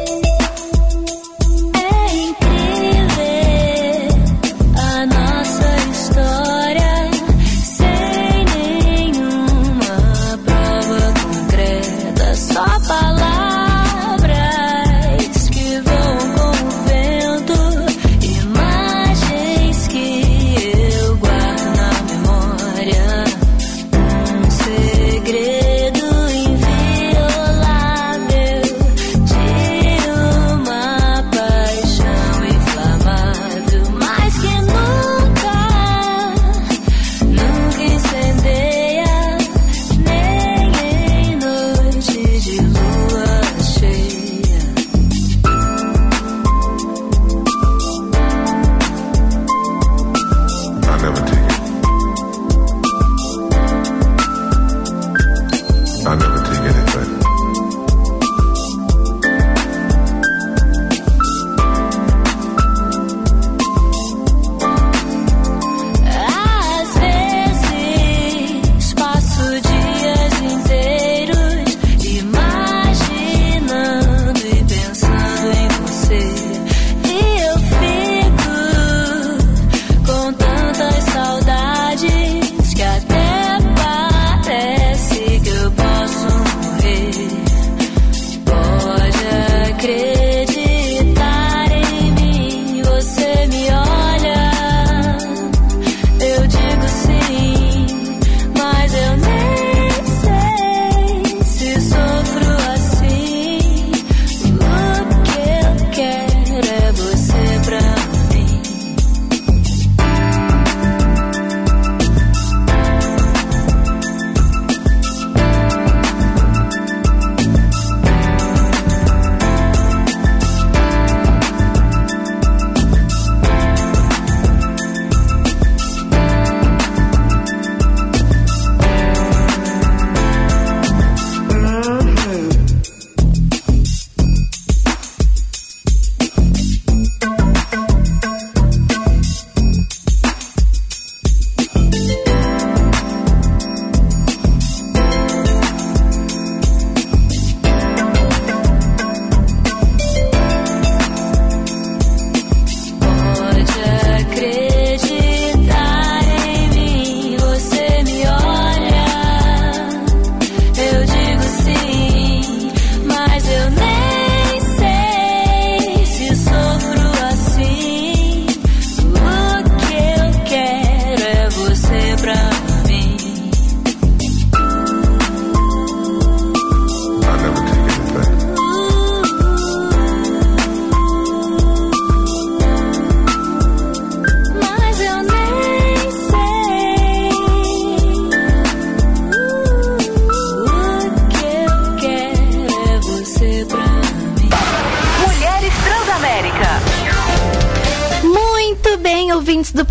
É incrível a nossa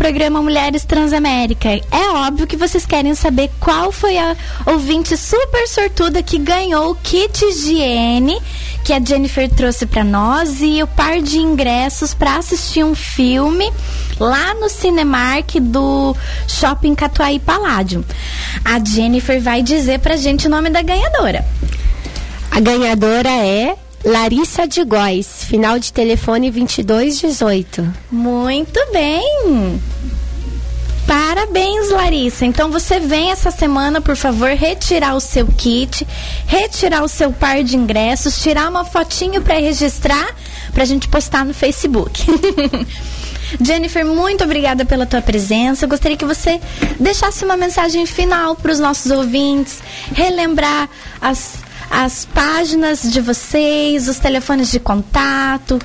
programa Mulheres Transamérica. É óbvio que vocês querem saber qual foi a ouvinte super sortuda que ganhou o kit higiene que a Jennifer trouxe pra nós e o par de ingressos pra assistir um filme lá no Cinemark do Shopping Catuaí Paládio. A Jennifer vai dizer pra gente o nome da ganhadora. A ganhadora é Larissa de Góes, final de telefone vinte e dois dezoito. Muito bem! Parabéns, Larissa. Então você vem essa semana, por favor, retirar o seu kit, retirar o seu par de ingressos, tirar uma fotinho para registrar, pra gente postar no Facebook. Jennifer, muito obrigada pela tua presença. Eu gostaria que você deixasse uma mensagem final para os nossos ouvintes, relembrar as, as páginas de vocês, os telefones de contato.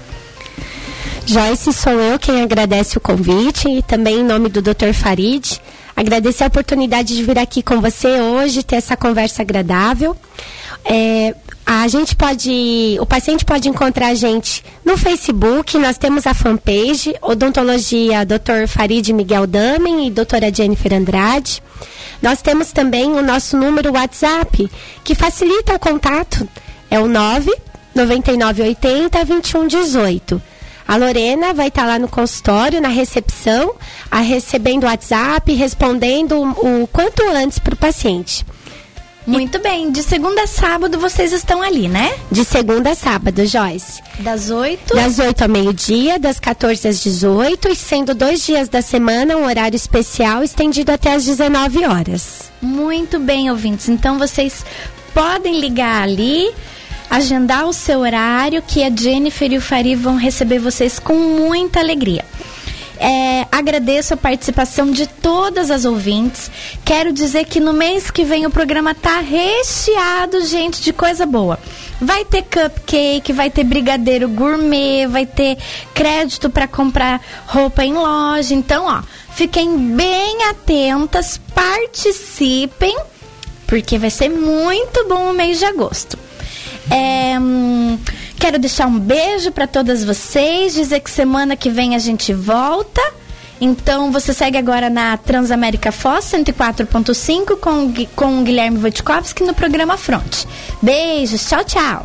Joyce, sou eu quem agradece o convite e também em nome do doutor Farid, agradecer a oportunidade de vir aqui com você hoje, ter essa conversa agradável. É, a gente pode, o paciente pode encontrar a gente no Facebook, nós temos a fanpage Odontologia doutor Farid Miguel Damen e doutora Jennifer Andrade. Nós temos também o nosso número WhatsApp, que facilita o contato, é o nove nove nove oito zero vinte e um dezoito. A Lorena vai estar lá no consultório, na recepção, a recebendo o WhatsApp, respondendo o, o quanto antes para o paciente. Muito bem, de segunda a sábado vocês estão ali, né? De segunda a sábado, Joyce. Das oito? Das oito ao meio-dia, das quatorze às dezoito, e sendo dois dias da semana, um horário especial estendido até às dezenove horas. Muito bem, ouvintes. Então vocês podem ligar ali, agendar o seu horário, que a Jennifer e o Farid vão receber vocês com muita alegria. É, agradeço a participação de todas as ouvintes. Quero dizer que no mês que vem o programa tá recheado, gente, de coisa boa. Vai ter cupcake, vai ter brigadeiro gourmet, vai ter crédito para comprar roupa em loja. Então, ó, fiquem bem atentas, participem, porque vai ser muito bom o mês de agosto. É, hum, quero deixar um beijo para todas vocês, dizer que semana que vem a gente volta. Então você segue agora na Transamérica Foz cento e quatro ponto cinco com, com o Guilherme Wojtkowski no programa Fronte. Beijos, tchau, tchau.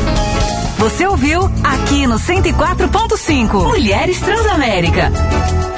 Você ouviu aqui no cento e quatro ponto cinco Mulheres Transamérica.